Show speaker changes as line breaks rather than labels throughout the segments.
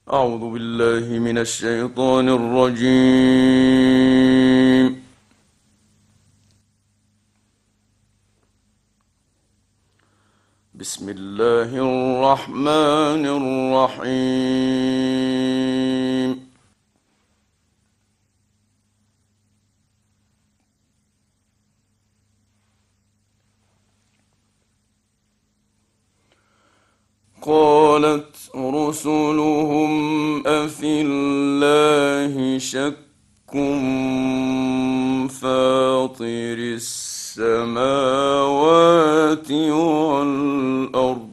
أعوذ بالله من الشيطان الرجيم. بسم الله الرحمن الرحيم. قالت رسلهم أفي الله شك فاطر السماوات والأرض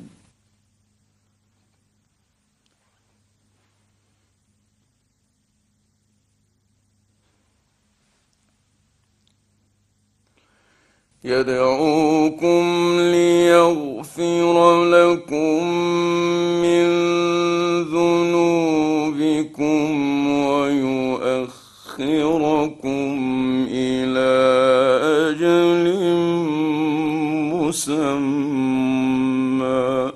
يدعوكم ليغفر لكم من ذنوبكم ويؤخركم إلى أجل مسمى.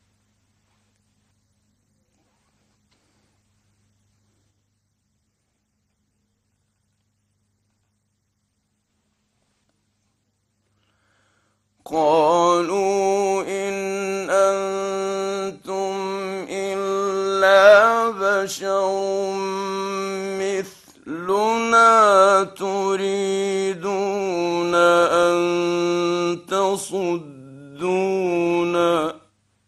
قالوا إن أنتم إلا بشر مثلنا تريدون أن تصدونا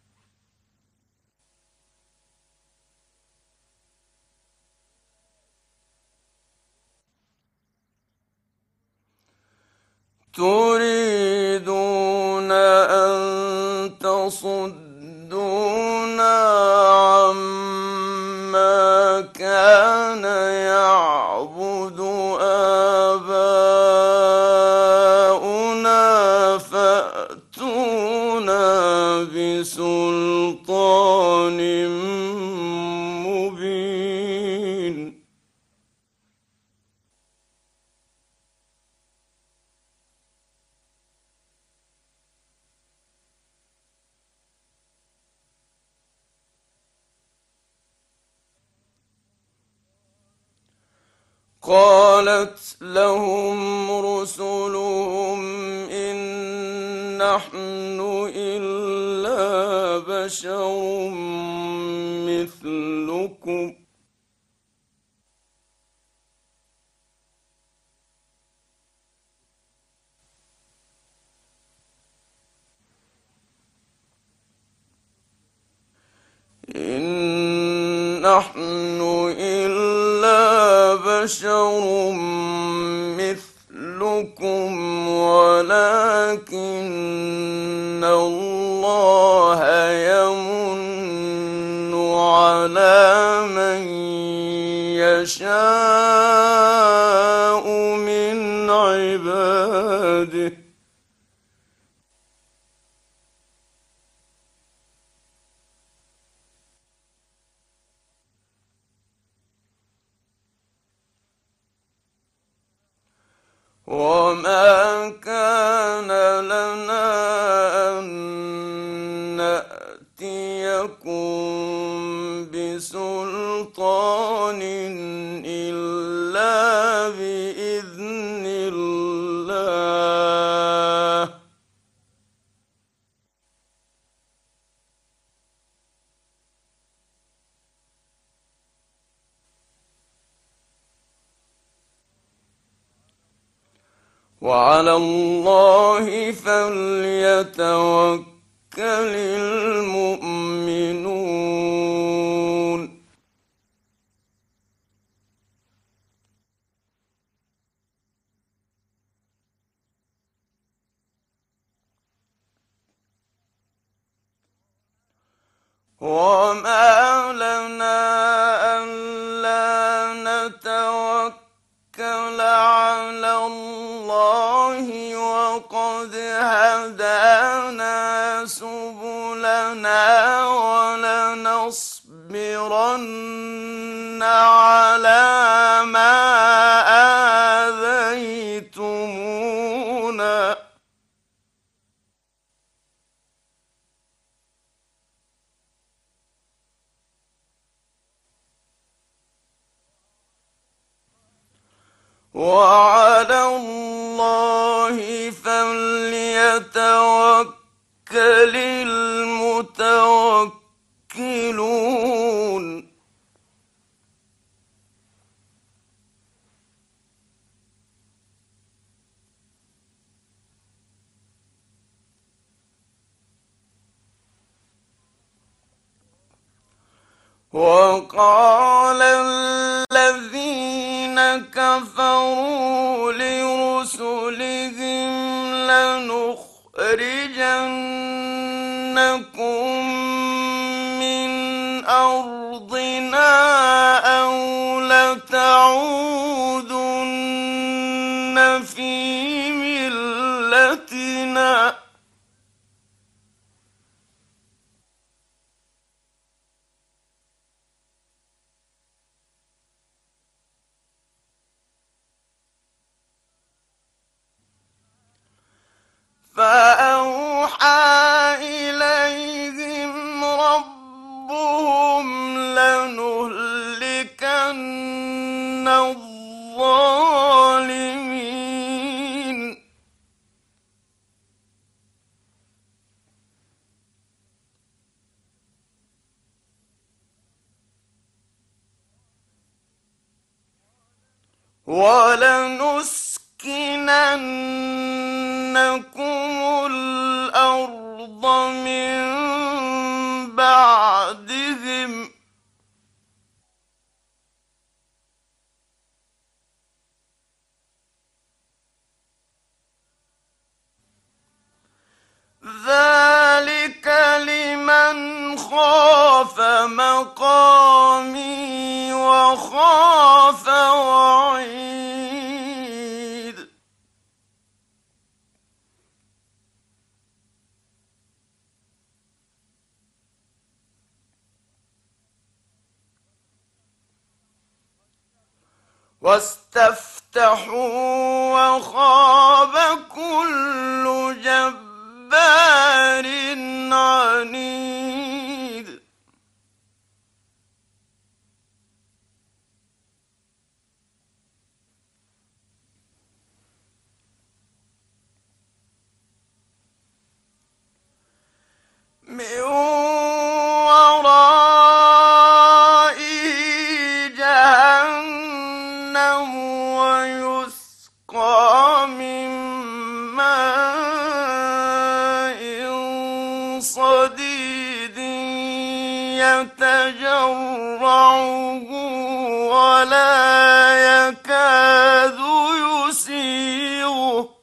عما كان يعبد آباؤنا فأتونا بسلطان مبين. قالت لهم رسلهم إن نحن إلا بشر مثلكم إن نحن إلا بشر مثلكم ولكن الله يمن على من يشاء من عباده وما كان لنا أن نأتيكم بسلطان إلا بإذن الله وعلى الله فليتوكل المؤمنون. وما لنا ألا نتوكل على الله وقد هدانا سبلنا ولنصبرن على ما آذيتمونا وعلى الله فليتوكل المتوكلون. وقال الذين كفروا لرسلهم لنخرجنكم من أرضنا أو لتعودن في ملتنا. فأوحى إليهم ربهم لنهلكن الظالمين ولنسكننكم الأرض من بعدهم ذلك لمن خاف مقامي وخاف وعيد. واستفتحوا وخاب كل جبار عنيد. من ورائه جهنم ويسقى من ماء صديد يتجرعه ولا يكاد يسيغه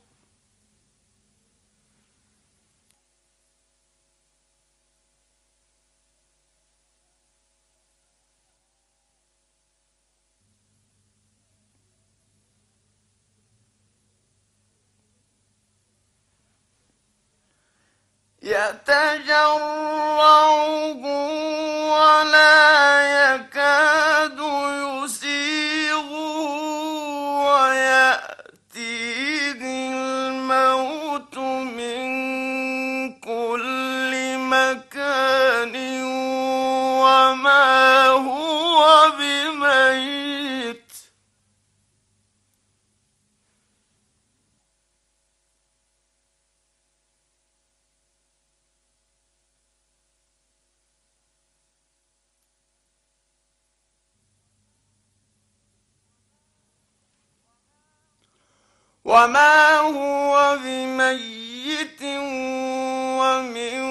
ولا يكاد يسيغه ويأتيه الموت من كل مكان وما هو بميت. وما هو بميت ومن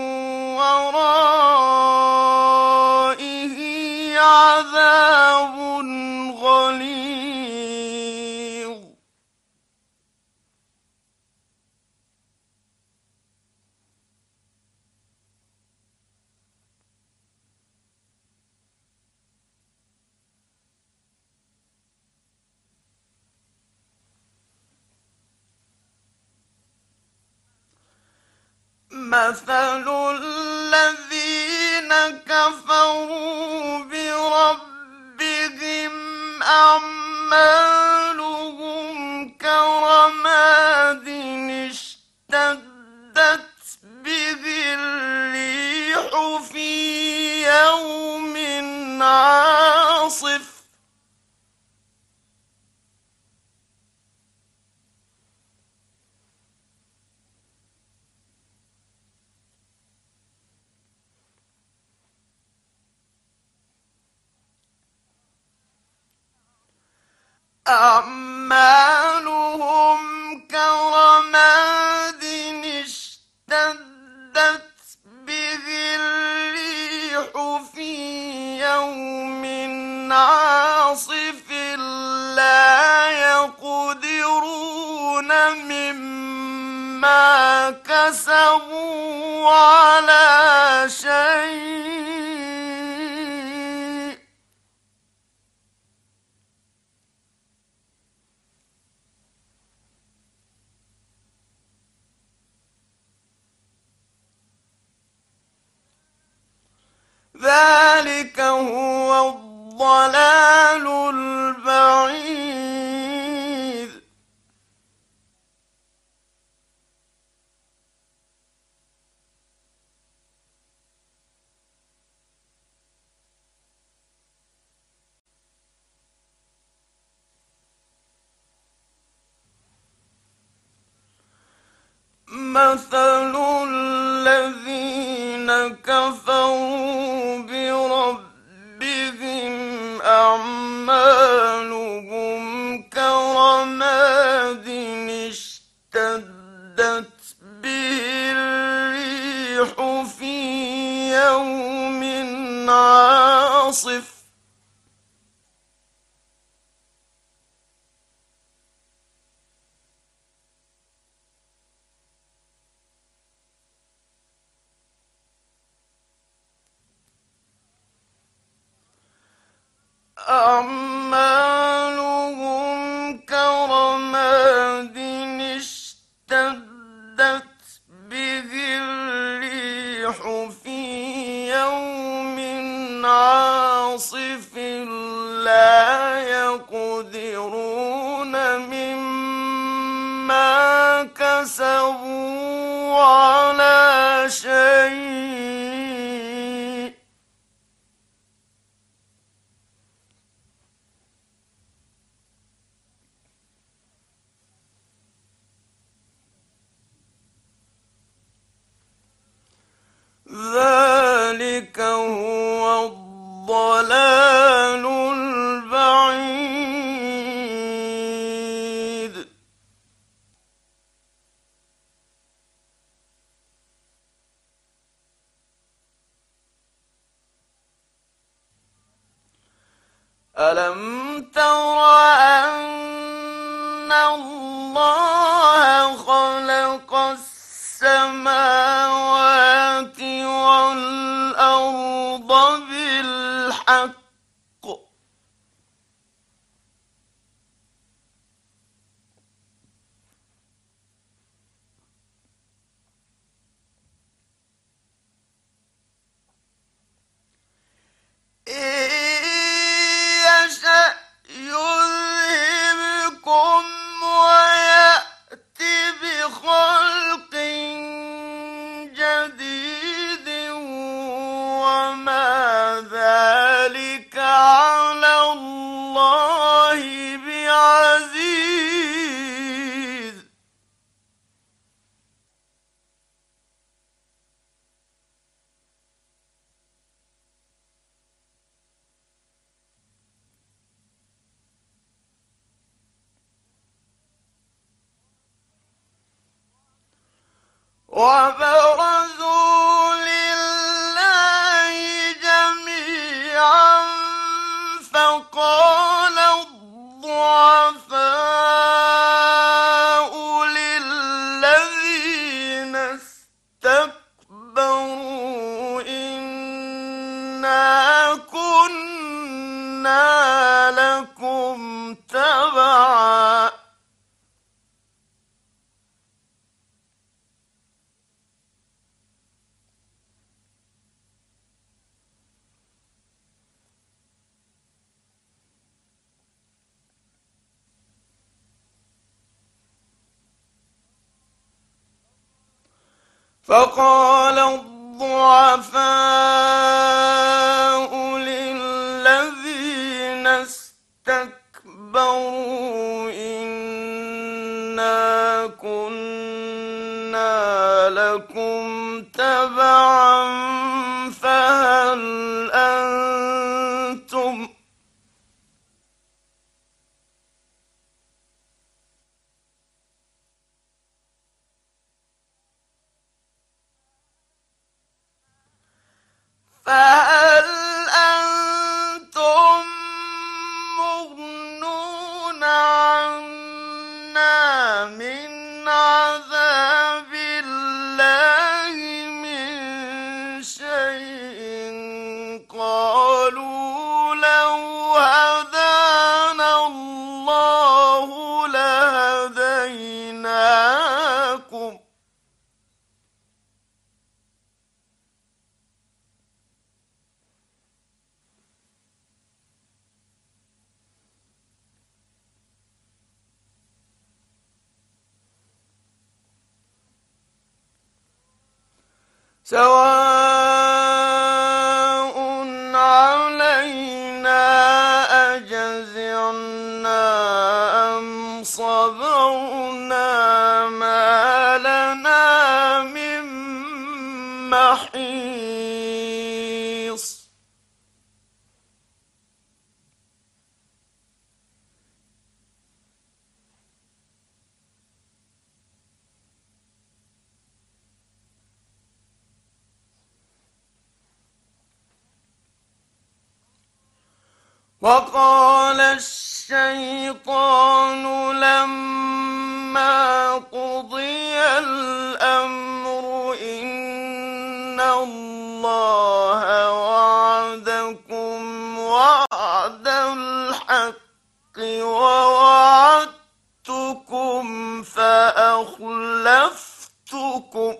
ورائه عذاب غليظ. مثل الذين كفروا بربهم أعمالهم كرماد اشتدت به الريح في يوم عاصف أعمالهم كرماد اشتدت به الريح في يوم عاصف لا يقدرون مما كسبوا على شيء. ذلك هو الضلال البعيد. مثل الذين كفروا بربهم أعمالهم كرماد اشتدت به الريح في يوم عاصف أعمالهم كرماد اشتدت به الريح في يوم عاصف لا يقدرون مما كسبوا على شيء. ذلك هو الضلال البعيد. ألم تر أن الله خلق السماوات والأرض بالحق إن يشأ يذهبكم ويأت بخلق جديد وما ذلك على الله بعزيز. وبرزوا لله جميعا فقال الضعفاء للذين استكبروا إنا كنا لكم تبعا فقال الضعفاء للذين استكبروا إنا كنا لكم تبعا فهل أنتم فهل أنتم مغنون عنا من عذاب الله من شيء؟ قالوا لو هدانا الله لهديناكم سواء علينا أجزعنا أم صبرنا ما لنا من محيص وقال الشيطان لما قضي الأمر إن الله وعدكم وعد الحق ووعدتكم فأخلفتكم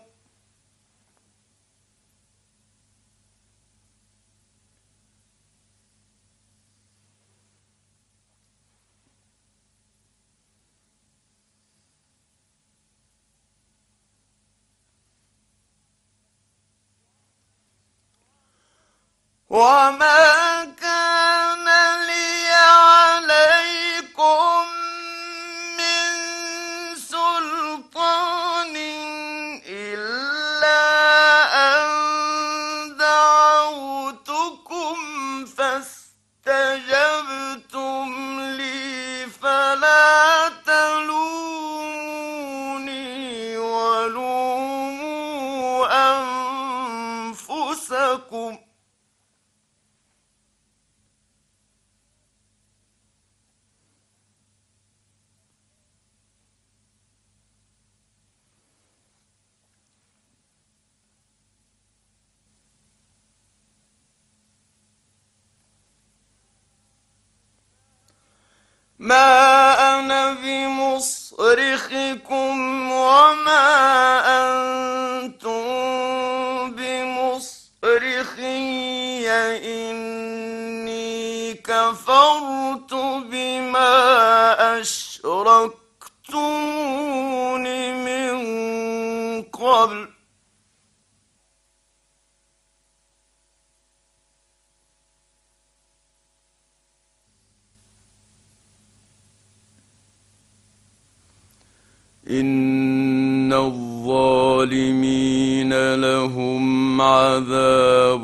وما كان لي عليكم من سلطان إلا أن دعوتكم فاستجبتم لي فلا تلوموني ولوموا أنفسكم ما أنا بمصرخكم وما أنتم بمصرخي إني كفرت بما أشركتمون من قبل إن الظالمين لهم عذاب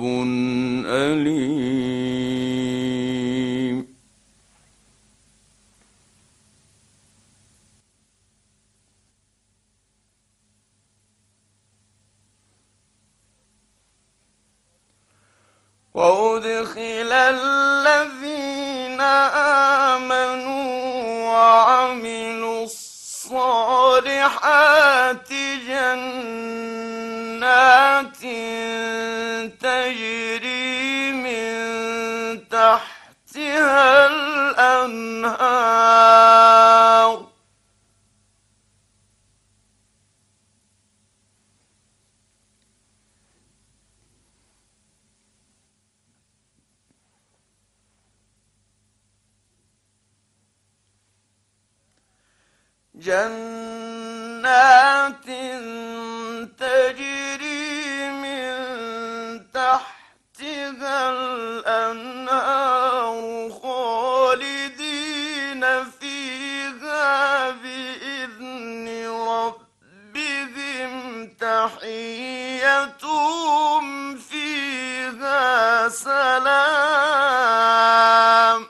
أليم وأدخل الذين آمنوا وعملوا الصالحات جنات تجري من تحتها الأنهار جنات تجري من تحتها الأنهار خالدين فيها بإذن ربهم تحيتهم فيها سلام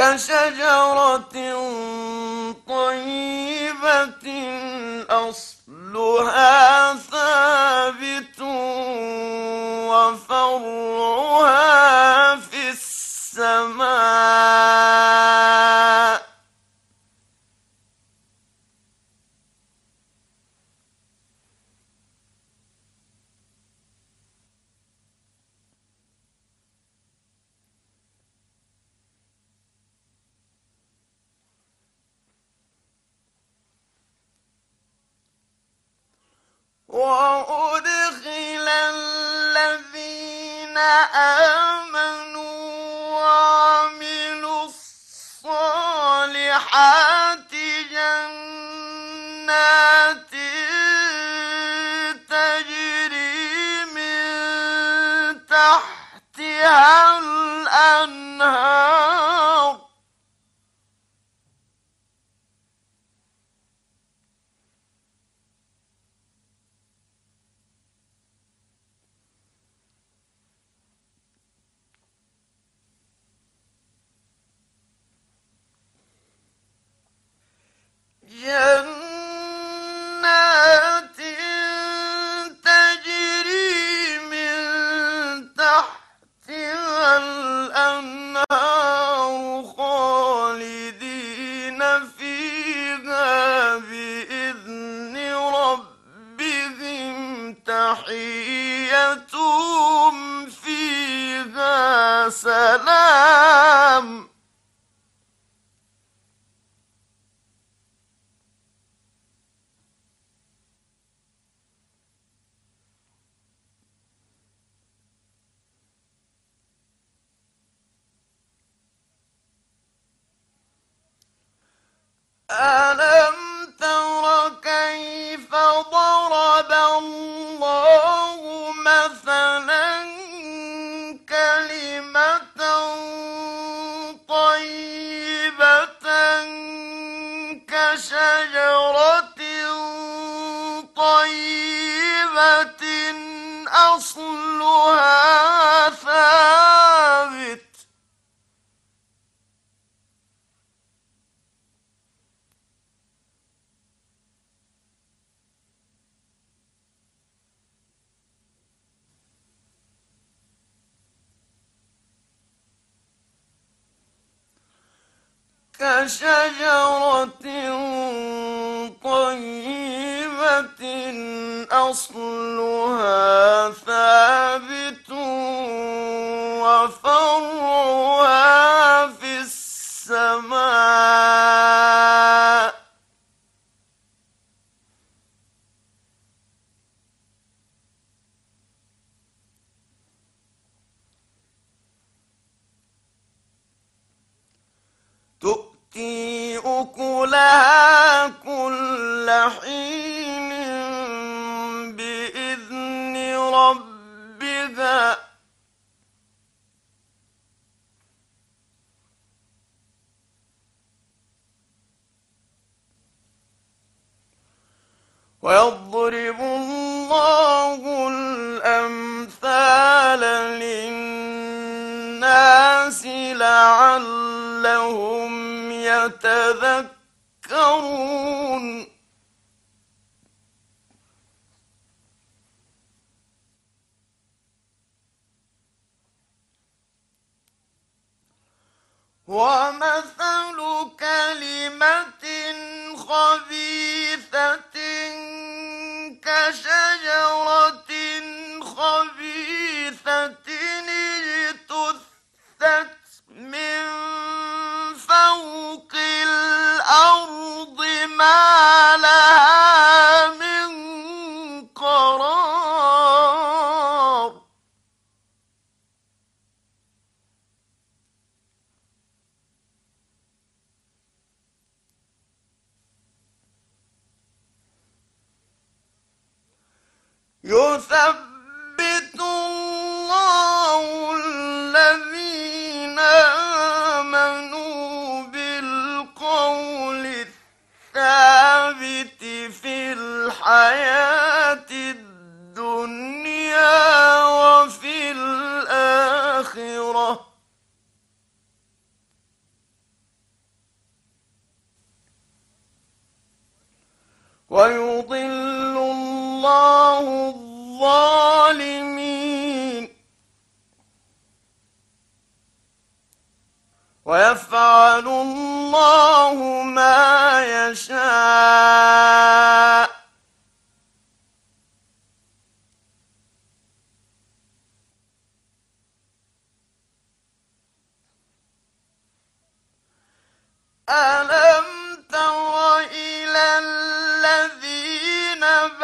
كشجرة طيبة أصلها ثابت وفرعها في السماء. وأدخل الذين آمنوا وعملوا الصالحات جنات تجري من تحتها الأنهار. جنات تجري من تحتها الأنهار خالدين فيها بإذن ربهم تحيتهم فيها سلام. ألم تر كيف ضرب الله مثلا كلمة طيبة كشجرة طيبة أصلها ثابت كشجرة طيبة أصلها ثابت وفرعها في السماء. تؤتي أكلها كل حين بإذن ربها ويضرب الله الأمثال للناس لعلهم يتذكرون. ومثل كلمة خبيثة كشجرة خبيثة اجتثت من فوق الأرض ما لها من قرار. يثبت الله الذين آمنوا بالقول الثابت في الحياة الدنيا وفي الآخرة ويضل الله الظالمين ويفعل الله ما يشاء. ألم تر إلى الذين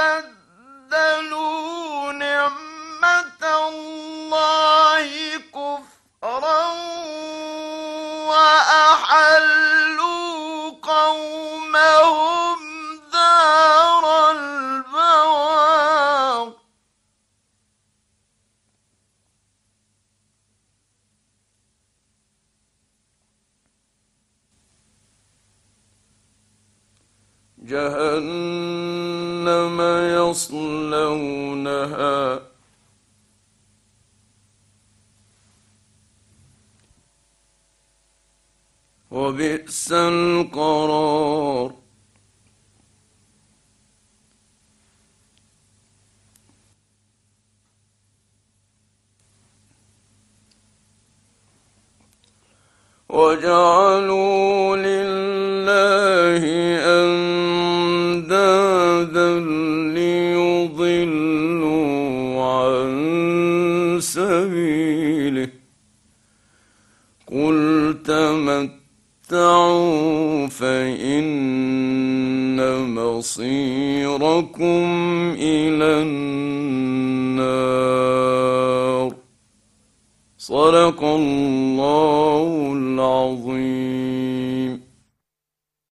بدلوا نعمة الله كفرا وأحلوا قومهم دار البوار جهنم يصلونها وبئس القرار. وجعلوا لله أندادا ليضلوا عن سبيله قل تمتعوا فإن مصيركم إلى النار. صدق الله العظيم.